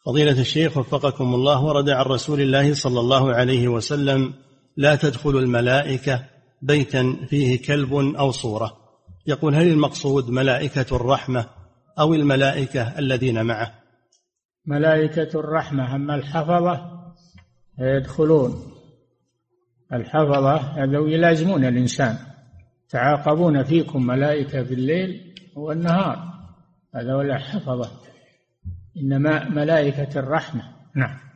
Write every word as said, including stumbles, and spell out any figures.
فضيلة الشيخ وفقكم الله، ورد عن رسول الله صلى الله عليه وسلم: لا تدخل الملائكة بيتا فيه كلب أو صورة. يقول: هل المقصود ملائكة الرحمة أو الملائكة الذين معه؟ ملائكة الرحمة، أما الحفظة يدخلون. الحفظة هذا يلازمون الإنسان، تعاقبون فيكم ملائكة في الليل والنهار، هذا ولا حفظة، إنما ملائكة الرحمة. نعم.